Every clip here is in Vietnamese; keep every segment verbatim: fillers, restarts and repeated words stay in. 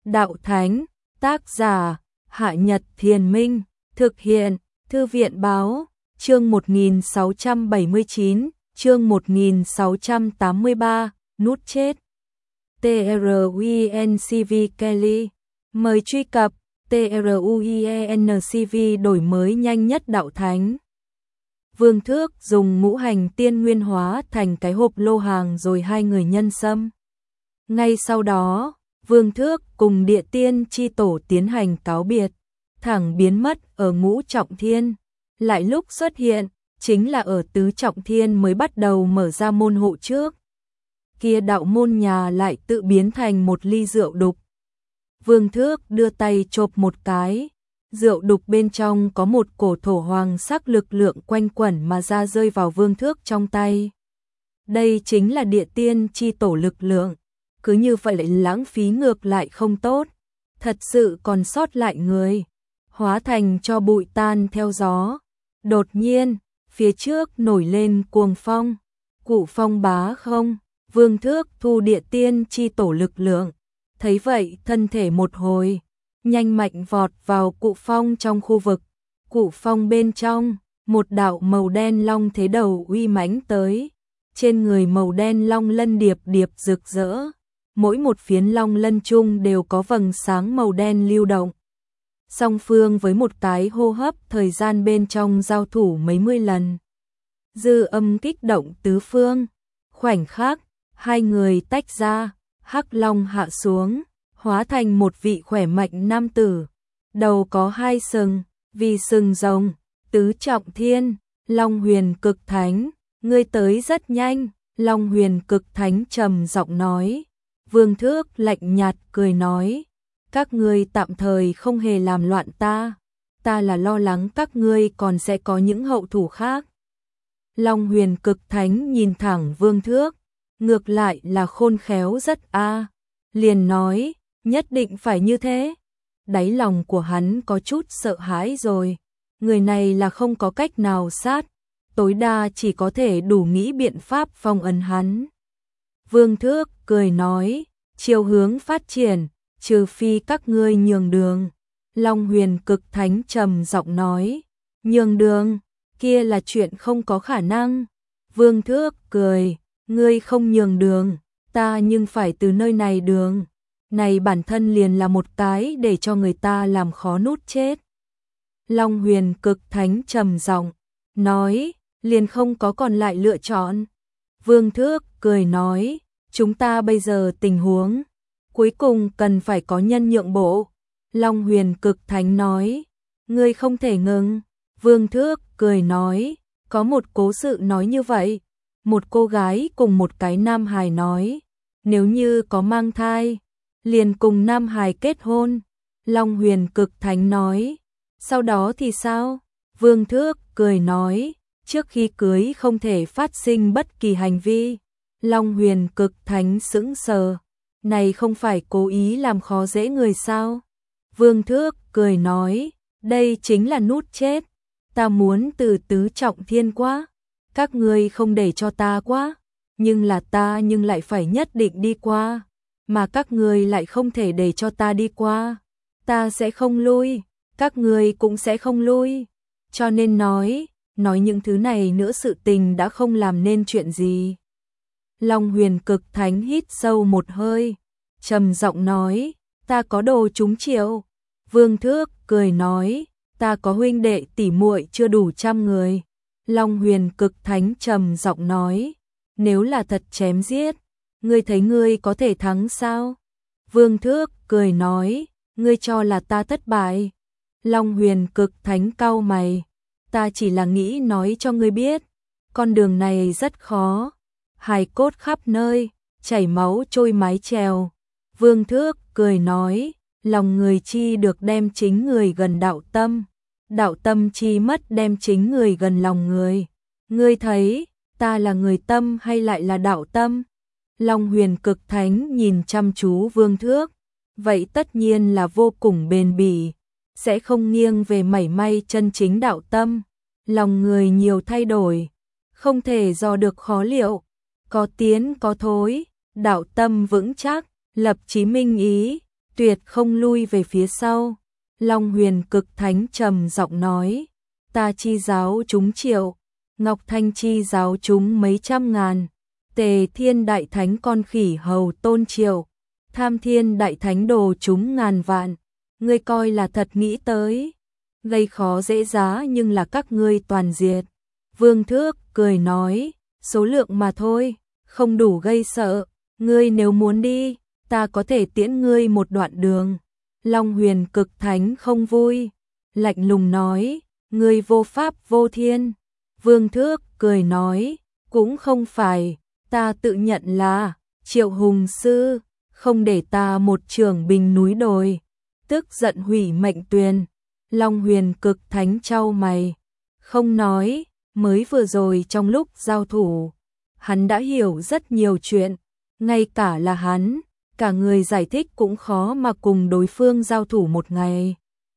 Đạo Thánh, tác giả, Hạ Nhật Thiền Minh, thực hiện, Thư viện Báo, chương một nghìn sáu trăm bảy mươi chín, chương một nghìn sáu trăm tám mươi ba, nút chết. TRUENCV Kelly, mời truy cập, TRUENCV đổi mới nhanh nhất Đạo Thánh. Vương Thước dùng ngũ hành tiên nguyên hóa thành cái hộp lô hàng rồi hai người nhân xâm. Ngay sau đó, Vương Thước cùng Địa Tiên Chi Tổ tiến hành cáo biệt, thẳng biến mất ở Ngũ Trọng Thiên. Lại lúc xuất hiện, chính là ở Tứ Trọng Thiên mới bắt đầu mở ra môn hộ trước. Kia đạo môn nhà lại tự biến thành một ly rượu đục. Vương Thước đưa tay chộp một cái, rượu đục bên trong có một cổ thổ hoàng sắc lực lượng quanh quẩn mà ra rơi vào Vương Thước trong tay. Đây chính là Địa Tiên Chi Tổ lực lượng, cứ như vậy lại lãng phí ngược lại không tốt, thật sự còn sót lại người, hóa thành cho bụi tan theo gió. Đột nhiên, phía trước nổi lên cuồng phong, cụ phong bá không, Vương Thước thu Địa Tiên Chi Tổ lực lượng, thấy vậy thân thể một hồi, nhanh mạnh vọt vào cụ phong trong khu vực. Cụ phong bên trong, một đạo màu đen long thế đầu uy mãnh tới, trên người màu đen long lân điệp điệp rực rỡ, mỗi một phiến long lân chung đều có vầng sáng màu đen lưu động. Song phương với một cái hô hấp thời gian bên trong giao thủ mấy mươi lần. Dư âm kích động tứ phương, khoảnh khắc, hai người tách ra, hắc long hạ xuống, hóa thành một vị khỏe mạnh nam tử, đầu có hai sừng, vì sừng rồng, Tứ Trọng Thiên, Long Huyền Cực Thánh, ngươi tới rất nhanh, Long Huyền Cực Thánh trầm giọng nói. Vương Thước lạnh nhạt cười nói, các ngươi tạm thời không hề làm loạn ta, ta là lo lắng các ngươi còn sẽ có những hậu thủ khác. Long Huyền Cực Thánh nhìn thẳng Vương Thước, ngược lại là khôn khéo rất a, liền nói, nhất định phải như thế. Đáy lòng của hắn có chút sợ hãi rồi, người này là không có cách nào sát, tối đa chỉ có thể đủ nghĩ biện pháp phong ấn hắn. Vương Thước cười nói, chiều hướng phát triển, trừ phi các ngươi nhường đường. Long Huyền Cực Thánh trầm giọng nói, nhường đường, kia là chuyện không có khả năng. Vương Thước cười, ngươi không nhường đường, ta nhưng phải từ nơi này đường. Này bản thân liền là một cái để cho người ta làm khó nút chết. Long Huyền Cực Thánh trầm giọng nói, liền không có còn lại lựa chọn. Vương Thước cười nói, chúng ta bây giờ tình huống, cuối cùng cần phải có nhân nhượng bộ. Long Huyền Cực Thánh nói, ngươi không thể ngừng. Vương Thước cười nói, có một cố sự nói như vậy. Một cô gái cùng một cái nam hài nói, nếu như có mang thai, liền cùng nam hài kết hôn. Long Huyền Cực Thánh nói, sau đó thì sao? Vương Thước cười nói, trước khi cưới không thể phát sinh bất kỳ hành vi. Long Huyền Cực Thánh sững sờ, này không phải cố ý làm khó dễ người sao? Vương Thước cười nói, đây chính là nút chết, ta muốn từ Tứ Trọng Thiên quá, các ngươi không để cho ta quá, nhưng là ta nhưng lại phải nhất định đi qua, mà các ngươi lại không thể để cho ta đi qua, ta sẽ không lui, các ngươi cũng sẽ không lui, cho nên nói, nói những thứ này nữa sự tình đã không làm nên chuyện gì. Long Huyền Cực Thánh hít sâu một hơi, trầm giọng nói, ta có đồ trúng chiêu. Vương Thước cười nói, ta có huynh đệ tỷ muội chưa đủ trăm người. Long Huyền Cực Thánh trầm giọng nói, nếu là thật chém giết, ngươi thấy ngươi có thể thắng sao? Vương Thước cười nói, ngươi cho là ta thất bại. Long Huyền Cực Thánh cau mày, ta chỉ là nghĩ nói cho ngươi biết, con đường này rất khó, hài cốt khắp nơi, chảy máu trôi mái chèo. Vương Thước cười nói, lòng người chi được đem chính người gần đạo tâm, đạo tâm chi mất đem chính người gần lòng người. Ngươi thấy, ta là người tâm hay lại là đạo tâm? Long Huyền Cực Thánh nhìn chăm chú Vương Thước, vậy tất nhiên là vô cùng bền bỉ, sẽ không nghiêng về mảy may chân chính đạo tâm. Lòng người nhiều thay đổi, không thể dò được khó liệu, có tiến có thối, đạo tâm vững chắc, lập chí minh ý, tuyệt không lui về phía sau. Long Huyền Cực Thánh trầm giọng nói, ta chi giáo chúng triệu, Ngọc Thanh chi giáo chúng mấy trăm ngàn, Tề Thiên Đại Thánh con khỉ hầu tôn triệu, Tham Thiên Đại Thánh đồ chúng ngàn vạn, ngươi coi là thật nghĩ tới, gây khó dễ giá nhưng là các ngươi toàn diệt. Vương Thước cười nói, số lượng mà thôi, không đủ gây sợ, ngươi nếu muốn đi, ta có thể tiễn ngươi một đoạn đường. Long Huyền Cực Thánh không vui, lạnh lùng nói, ngươi vô pháp vô thiên. Vương Thước cười nói, cũng không phải, ta tự nhận là Triệu Hùng Sư, không để ta một trường bình núi đồi, tức giận hủy mệnh tuyền. Long Huyền Cực Thánh chau mày, không nói, mới vừa rồi trong lúc giao thủ, hắn đã hiểu rất nhiều chuyện, ngay cả là hắn, cả người giải thích cũng khó mà cùng đối phương giao thủ một ngày.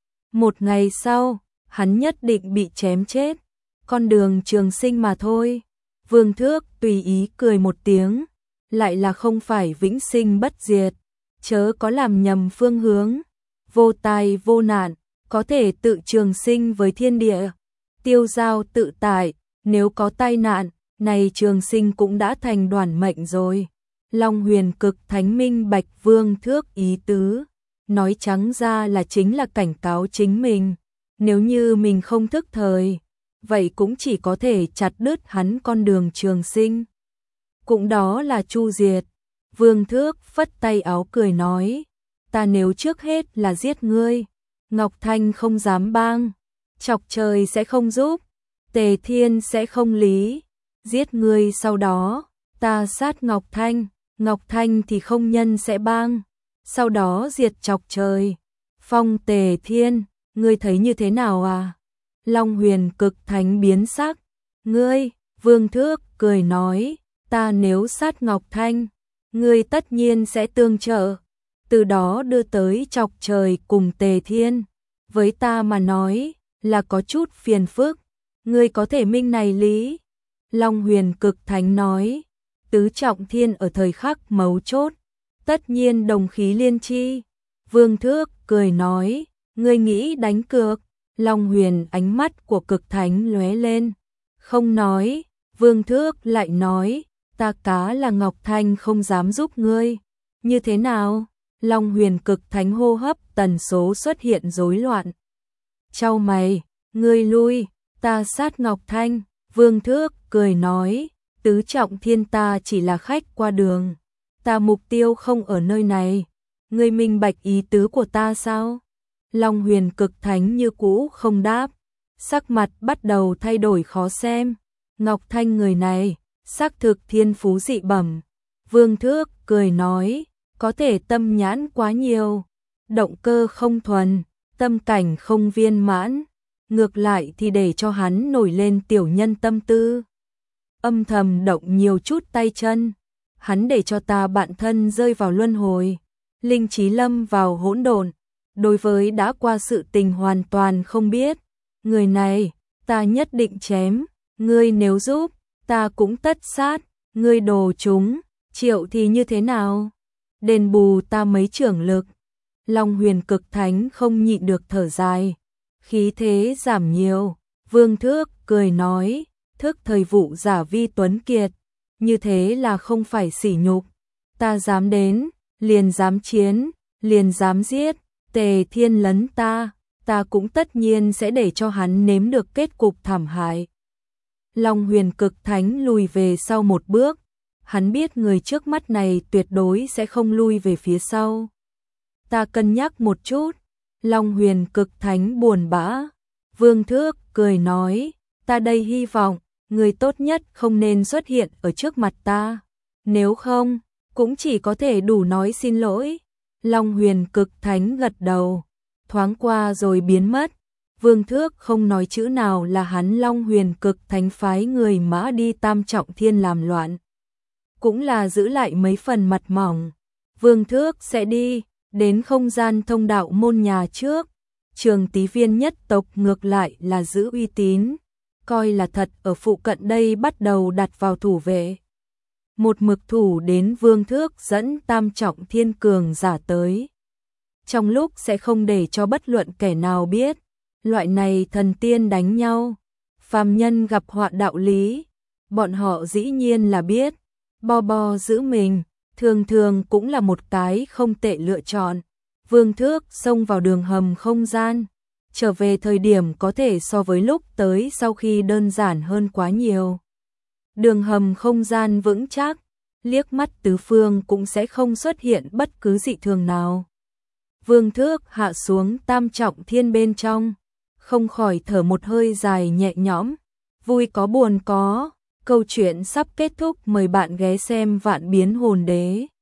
Một ngày sau, hắn nhất định bị chém chết, con đường trường sinh mà thôi. Vương Thước tùy ý cười một tiếng, lại là không phải vĩnh sinh bất diệt, chớ có làm nhầm phương hướng, vô tai vô nạn, có thể tự trường sinh với thiên địa, tiêu giao tự tại, nếu có tai nạn, này trường sinh cũng đã thành đoàn mệnh rồi. Long Huyền Cực Thánh minh bạch Vương Thước ý tứ, nói trắng ra là chính là cảnh cáo chính mình, nếu như mình không thức thời, vậy cũng chỉ có thể chặt đứt hắn con đường trường sinh. Cũng đó là chu diệt. Vương Thước phất tay áo cười nói, ta nếu trước hết là giết ngươi, Ngọc Thanh không dám bang, chọc trời sẽ không giúp, Tề Thiên sẽ không lý, giết ngươi sau đó, ta sát Ngọc Thanh, Ngọc Thanh thì không nhân sẽ bang, sau đó diệt chọc trời, phong Tề Thiên, ngươi thấy như thế nào à? Long Huyền Cực Thánh biến sắc, ngươi, Vương Thước cười nói, ta nếu sát Ngọc Thanh, ngươi tất nhiên sẽ tương trợ, từ đó đưa tới chọc trời cùng Tề Thiên, với ta mà nói, là có chút phiền phức, ngươi có thể minh này lý. Long Huyền Cực Thánh nói, tứ trọng thiên ở thời khắc mấu chốt, tất nhiên đồng khí liên chi. Vương Thước cười nói, ngươi nghĩ đánh cược. Long Huyền ánh mắt của Cực Thánh lóe lên, không nói. Vương Thước lại nói, ta cá là Ngọc Thanh không dám giúp ngươi, như thế nào? Long Huyền Cực Thánh hô hấp tần số xuất hiện rối loạn, chau mày, ngươi lui, ta sát Ngọc Thanh. Vương Thước cười nói, tứ trọng thiên ta chỉ là khách qua đường, ta mục tiêu không ở nơi này, ngươi minh bạch ý tứ của ta sao? Long Huyền Cực Thánh như cũ không đáp, sắc mặt bắt đầu thay đổi khó xem. Ngọc Thanh người này, xác thực thiên phú dị bẩm. Vương Thước cười nói, có thể tâm nhãn quá nhiều, động cơ không thuần, tâm cảnh không viên mãn, ngược lại thì để cho hắn nổi lên tiểu nhân tâm tư. Âm thầm động nhiều chút tay chân, hắn để cho ta bạn thân rơi vào luân hồi, linh trí lâm vào hỗn độn, đối với đã qua sự tình hoàn toàn không biết. Người này, ta nhất định chém, ngươi nếu giúp, ta cũng tất sát, ngươi đồ chúng, Triệu thì như thế nào? Đền bù ta mấy trưởng lực. Long Huyền Cực Thánh không nhịn được thở dài, khí thế giảm nhiều. Vương Thước cười nói, thức thời vụ giả vi tuấn kiệt, như thế là không phải sỉ nhục, ta dám đến, liền dám chiến, liền dám giết, Tề Thiên lấn ta, ta cũng tất nhiên sẽ để cho hắn nếm được kết cục thảm hại. Long Huyền Cực Thánh lùi về sau một bước, hắn biết người trước mắt này tuyệt đối sẽ không lui về phía sau. Ta cân nhắc một chút. Long Huyền Cực Thánh buồn bã. Vương Thước cười nói, ta đây hy vọng, người tốt nhất không nên xuất hiện ở trước mặt ta. Nếu không, cũng chỉ có thể đủ nói xin lỗi. Long Huyền Cực Thánh gật đầu, thoáng qua rồi biến mất. Vương Thước không nói chữ nào là hắn Long Huyền Cực Thánh phái người mã đi Tam Trọng Thiên làm loạn. Cũng là giữ lại mấy phần mặt mỏng. Vương Thước sẽ đi đến không gian thông đạo môn nhà trước. Trường Tý Viên nhất tộc ngược lại là giữ uy tín, coi là thật ở phụ cận đây bắt đầu đặt vào thủ vệ. Một mực thủ đến Vương Thước dẫn Tam Trọng Thiên cường giả tới. trong lúc sẽ không để cho bất luận kẻ nào biết. Loại này thần tiên đánh nhau, phàm nhân gặp họa đạo lý, bọn họ dĩ nhiên là biết. Bo bo giữ mình, thường thường cũng là một cái không tệ lựa chọn. Vương Thước xông vào đường hầm không gian, trở về thời điểm có thể so với lúc tới sau khi đơn giản hơn quá nhiều. Đường hầm không gian vững chắc, liếc mắt tứ phương cũng sẽ không xuất hiện bất cứ dị thường nào. Vương Thước hạ xuống tam trọng thiên bên trong, không khỏi thở một hơi dài nhẹ nhõm, vui có buồn có. Câu chuyện sắp kết thúc, mời bạn ghé xem Vạn Biến Hồn Đế.